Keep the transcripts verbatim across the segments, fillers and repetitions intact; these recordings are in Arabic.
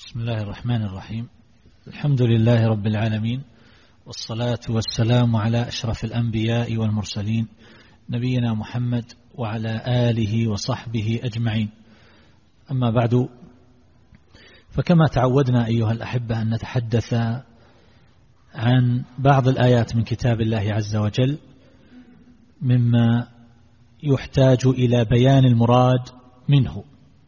بسم الله الرحمن الرحيم. الحمد لله رب العالمين، والصلاة والسلام على أشرف الأنبياء والمرسلين نبينا محمد وعلى آله وصحبه أجمعين. أما بعد، فكما تعودنا أيها الأحبة أن نتحدث عن بعض الآيات من كتاب الله عز وجل مما يحتاج إلى بيان المراد منه،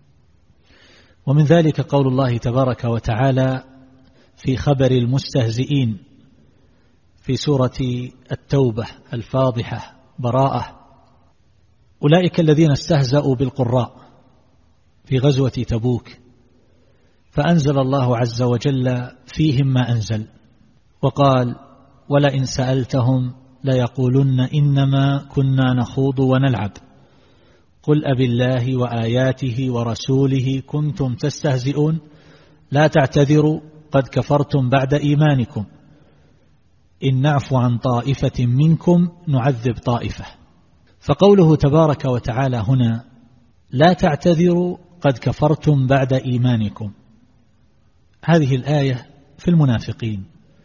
ومن ذلك قول الله تبارك وتعالى في خبر المستهزئين في سورة التوبة الفاضحة براءة: أولئك الذين استهزأوا بالقراء في غزوة تبوك فأنزل الله عز وجل فيهم ما أنزل، وقال: ولئن سألتهم ليقولن إنما كنا نخوض ونلعب قل أبي الله وآياته ورسوله كنتم تستهزئون لا تعتذروا قد كفرتم بعد إيمانكم إن نعفو عن طائفة منكم نعذب طائفة. فقوله تبارك وتعالى هنا لا تعتذروا قد كفرتم بعد إيمانكم، هذه الآية في المنافقين،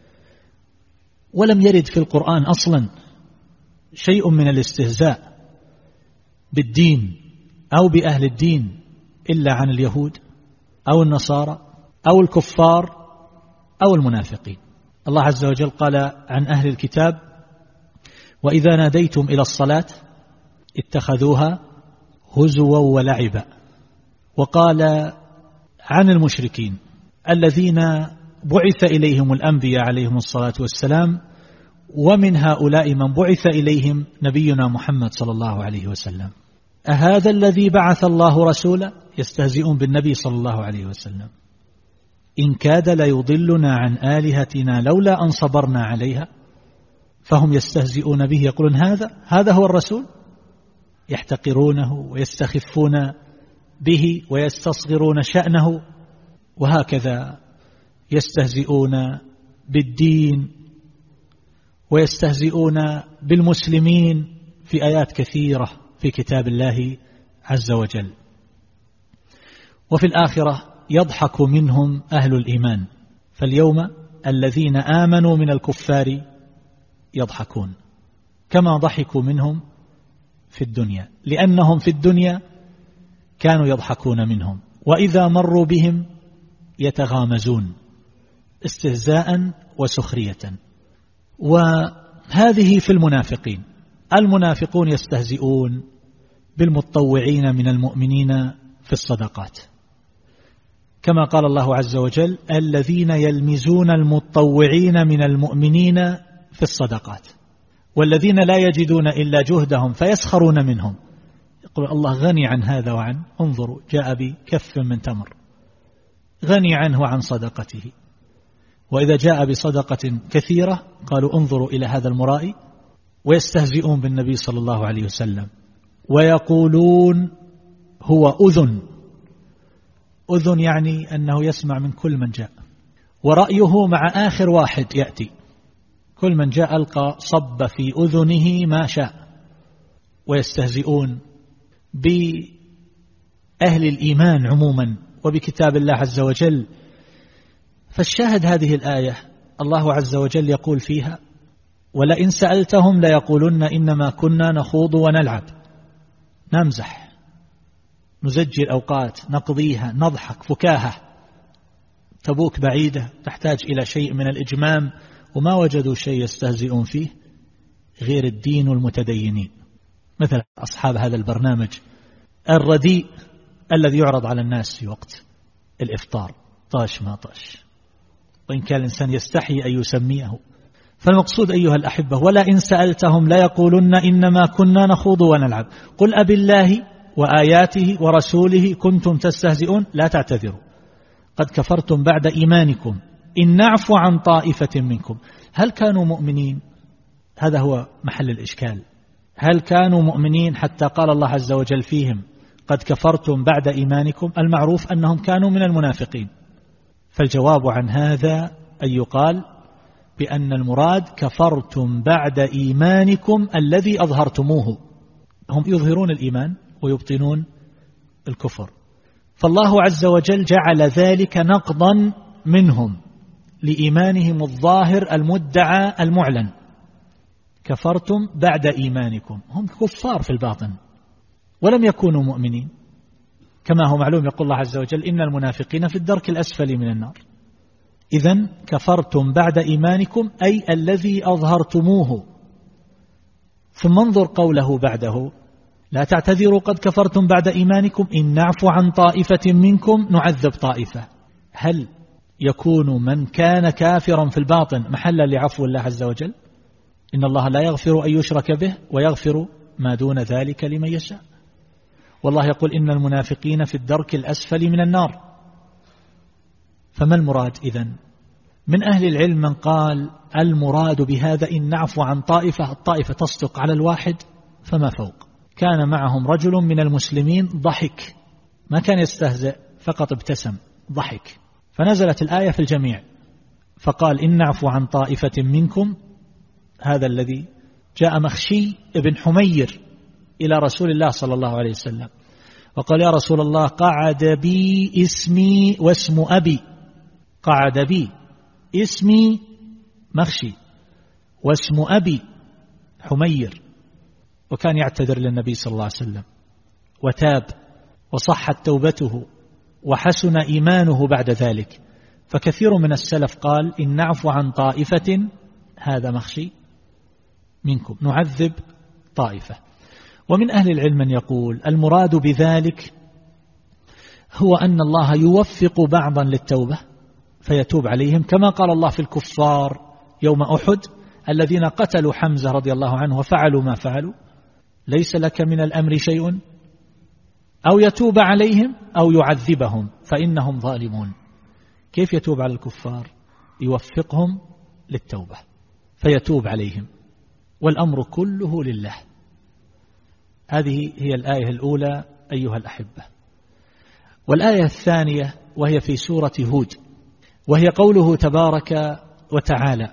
ولم يرد في القرآن أصلا شيء من الاستهزاء بالدين أو بأهل الدين إلا عن اليهود أو النصارى أو الكفار أو المنافقين. الله عز وجل قال عن أهل الكتاب: وإذا ناديتم إلى الصلاة اتخذوها هزوا ولعبا. وقال عن المشركين الذين بعث إليهم الأنبياء عليهم الصلاة والسلام، ومن هؤلاء من بعث إليهم نبينا محمد صلى الله عليه وسلم: أهذا الذي بعث الله رسولا؟ يستهزئون بالنبي صلى الله عليه وسلم: إن كاد ليضلنا عن آلهتنا لولا أن صبرنا عليها. فهم يستهزئون به، يقولون هذا هذا هو الرسول، يحتقرونه ويستخفون به ويستصغرون شأنه، وهكذا يستهزئون بالدين ويستهزئون بالمسلمين في آيات كثيرة في كتاب الله عز وجل. وفي الآخرة يضحك منهم أهل الإيمان، فاليوم الذين آمنوا من الكفار يضحكون كما ضحكوا منهم في الدنيا، لأنهم في الدنيا كانوا يضحكون منهم، وإذا مروا بهم يتغامزون استهزاء وسخرية. وهذه في المنافقين. المنافقون يستهزئون بالمتطوعين من المؤمنين في الصدقات، كما قال الله عز وجل: الذين يلمزون المتطوعين من المؤمنين في الصدقات والذين لا يجدون إلا جهدهم فيسخرون منهم. يقول الله غني عن هذا وعن، انظروا جاء بكف من تمر، غني عنه عن صدقته. وإذا جاء بصدقة كثيرة قالوا انظروا إلى هذا المرائي، ويستهزئون بالنبي صلى الله عليه وسلم ويقولون هو أذن. أذن يعني أنه يسمع من كل من جاء، ورأيه مع آخر واحد يأتي، كل من جاء ألقى صب في أذنه ما شاء. ويستهزئون بأهل الإيمان عموما وبكتاب الله عز وجل. فالشاهد هذه الآية الله عز وجل يقول فيها: ولئن سألتهم ليقولن إنما كنا نخوض ونلعب، نمزح نزجي الأوقات نقضيها نضحك فكاهة. تبوك بعيدة تحتاج إلى شيء من الإجمام، وما وجدوا شيء يستهزئون فيه غير الدين والمتدينين، مثل أصحاب هذا البرنامج الرديء الذي يعرض على الناس في وقت الإفطار، طاش ما طاش، وإن كان الإنسان يستحي أن يسميه. فالمقصود أيها الأحبة: ولئن سألتهم ليقولن إنما كنا نخوض ونلعب قل أبي الله وآياته ورسوله كنتم تستهزئون لا تعتذروا قد كفرتم بعد إيمانكم إن نعفو عن طائفة منكم. هل كانوا مؤمنين؟ هذا هو محل الإشكال. هل كانوا مؤمنين حتى قال الله عز وجل فيهم قد كفرتم بعد إيمانكم؟ المعروف أنهم كانوا من المنافقين. فالجواب عن هذا أن يقال بأن المراد كفرتم بعد إيمانكم الذي أظهرتموه. هم يظهرون الإيمان ويبطنون الكفر، فالله عز وجل جعل ذلك نقضا منهم لإيمانهم الظاهر المدعى المعلن. كفرتم بعد إيمانكم، هم كفار في الباطن ولم يكونوا مؤمنين، كما هو معلوم يقول الله عز وجل إن المنافقين في الدرك الأسفل من النار. إذن كفرتم بعد إيمانكم أي الذي أظهرتموه. ثم انظر قوله بعده لا تعتذروا قد كفرتم بعد إيمانكم إن نعفو عن طائفة منكم نعذب طائفة. هل يكون من كان كافرا في الباطن محلا لعفو الله عز وجل؟ إن الله لا يغفر أن يشرك به ويغفر ما دون ذلك لمن يشاء. والله يقول إن المنافقين في الدرك الأسفل من النار. فما المراد إذن؟ من أهل العلم من قال المراد بهذا إن نعفو عن طائفة، الطائفة تصدق على الواحد فما فوق. كان معهم رجل من المسلمين ضحك، ما كان يستهزئ، فقط ابتسم ضحك، فنزلت الآية في الجميع فقال إن نعفو عن طائفة منكم. هذا الذي جاء مخشي ابن حمير إلى رسول الله صلى الله عليه وسلم وقال يا رسول الله قعد بي اسمي واسم أبي، قعد بي اسمي مخشي واسم أبي حمير، وكان يعتذر للنبي صلى الله عليه وسلم وتاب وصحت توبته وحسن إيمانه بعد ذلك. فكثير من السلف قال إن نعفو عن طائفة هذا مخشي منكم نعذب طائفة. ومن أهل العلم من يقول المراد بذلك هو أن الله يوفق بعضا للتوبة فيتوب عليهم، كما قال الله في الكفار يوم أحد الذين قتلوا حمزة رضي الله عنه وفعلوا ما فعلوا ليس لك من الأمر شيء أو يتوب عليهم أو يعذبهم فإنهم ظالمون. كيف يتوب على الكفار؟ يوفقهم للتوبة فيتوب عليهم، والأمر كله لله. هذه هي الآية الأولى أيها الأحبة. والآية الثانية وهي في سورة هود، وهي قوله تبارك وتعالى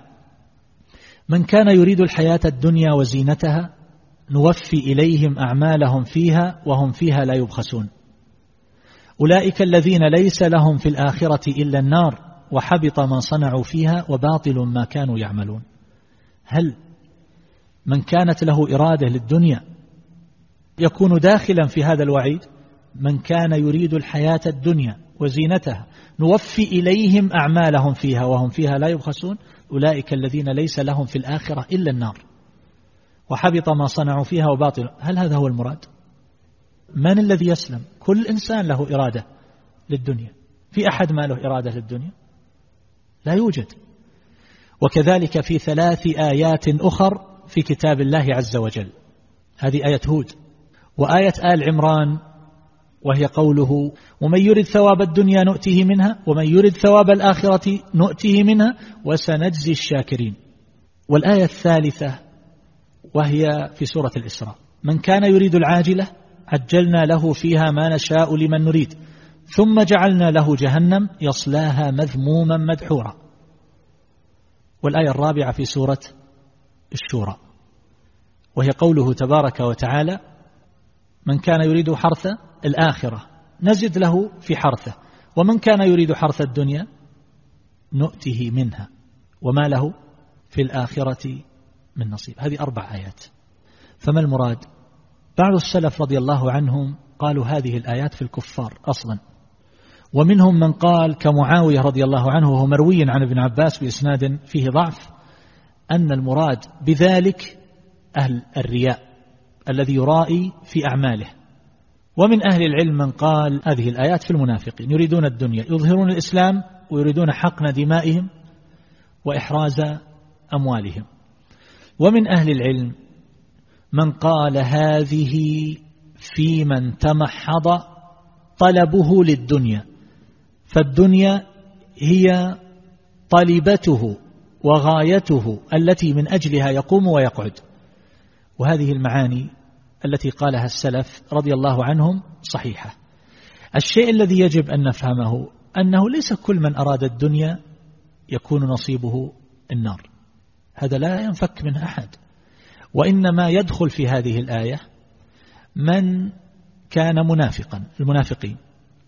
من كان يريد الحياة الدنيا وزينتها نوفي إليهم أعمالهم فيها وهم فيها لا يبخسون أولئك الذين ليس لهم في الآخرة إلا النار وحبط ما صنعوا فيها وباطل ما كانوا يعملون. هل من كانت له إرادة للدنيا يكون داخلا في هذا الوعيد؟ من كان يريد الحياة الدنيا وزينتها نوفي إليهم أعمالهم فيها وهم فيها لا يبخسون أولئك الذين ليس لهم في الآخرة إلا النار وحبط ما صنعوا فيها وباطل. هل هذا هو المراد؟ من الذي يسلم؟ كل إنسان له إرادة للدنيا، في أحد ما له إرادة للدنيا؟ لا يوجد. وكذلك في ثلاث آيات أخر في كتاب الله عز وجل، هذه آية هود وآية آل عمران وهي قوله ومن يرد ثواب الدنيا نؤته منها ومن يرد ثواب الآخرة نؤته منها وسنجزي الشاكرين. والآية الثالثة وهي في سورة الإسراء من كان يريد العاجلة عجلنا له فيها ما نشاء لمن نريد ثم جعلنا له جهنم يصلاها مذموما مدحورا. والآية الرابعة في سورة الشورى وهي قوله تبارك وتعالى من كان يريد حرث الآخرة نزد له في حرثه ومن كان يريد حرث الدنيا نؤته منها وما له في الآخرة من نصيب. هذه أربع آيات. فما المراد؟ بعض السلف رضي الله عنهم قالوا هذه الآيات في الكفار أصلا، ومنهم من قال كمعاوية رضي الله عنه وهو مروي عن ابن عباس بإسناد فيه ضعف أن المراد بذلك أهل الرياء الذي يرائي في أعماله. ومن أهل العلم من قال هذه الآيات في المنافقين يريدون الدنيا يظهرون الإسلام ويريدون حقن دمائهم وإحراز أموالهم. ومن أهل العلم من قال هذه في من تمحض طلبه للدنيا فالدنيا هي طلبته وغايته التي من أجلها يقوم ويقعد. وهذه المعاني التي قالها السلف رضي الله عنهم صحيحة. الشيء الذي يجب أن نفهمه أنه ليس كل من أراد الدنيا يكون نصيبه النار، هذا لا ينفك منه أحد، وإنما يدخل في هذه الآية من كان منافقا المنافقين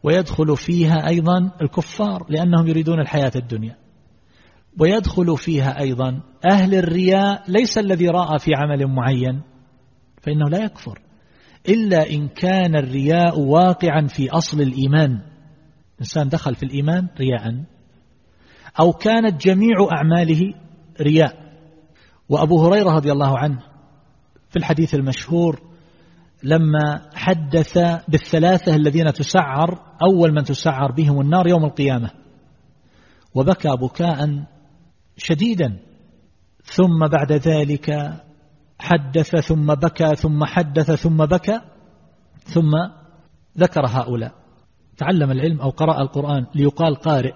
ويدخل فيها أيضا الكفار لأنهم يريدون الحياة الدنيا، ويدخل فيها أيضا أهل الرياء ليس الذي رأى في عمل معين فإنه لا يكفر إلا إن كان الرياء واقعا في أصل الإيمان، إنسان دخل في الإيمان رياء، أو كانت جميع أعماله رياء. وأبو هريرة رضي الله عنه في الحديث المشهور لما حدث بالثلاثة الذين تسعر أول من تسعر بهم النار يوم القيامة، وبكى بكاء شديدا، ثم بعد ذلك حدث ثم بكى ثم حدث ثم بكى، ثم ذكر هؤلاء: تعلم العلم أو قرأ القرآن ليقال قارئ،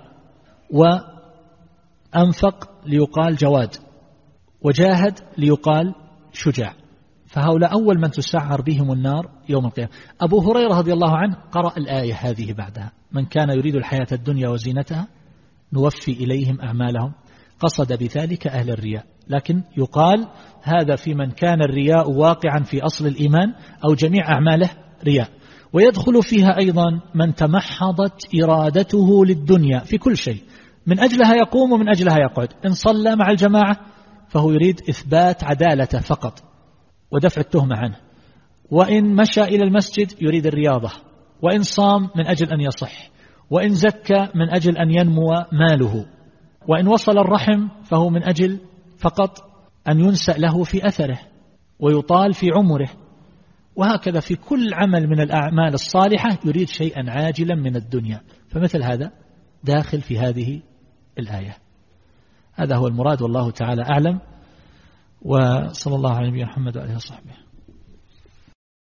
وأنفق ليقال جواد، وجاهد ليقال شجاع. فهؤلاء أول من تسعر بهم النار يوم القيامة. أبو هريرة رضي الله عنه قرأ الآية هذه بعدها: من كان يريد الحياة الدنيا وزينتها نوفي إليهم أعمالهم، قصد بذلك أهل الرياء، لكن يقال هذا في من كان الرياء واقعا في أصل الإيمان أو جميع أعماله رياء. ويدخل فيها أيضا من تمحضت إرادته للدنيا في كل شيء، من أجلها يقوم ومن أجلها يقعد. إن صلى مع الجماعة فهو يريد إثبات عدالته فقط ودفع التهمة عنه، وإن مشى إلى المسجد يريد الرياضة، وإن صام من أجل أن يصح، وإن زكى من أجل أن ينمو ماله، وإن وصل الرحم فهو من أجل فقط أن ينسأ له في أثره ويطال في عمره. وهكذا في كل عمل من الأعمال الصالحة يريد شيئا عاجلا من الدنيا، فمثل هذا داخل في هذه الآية. هذا هو المراد والله تعالى أعلم، وصلى الله على نبينا محمد وآله وصحبه.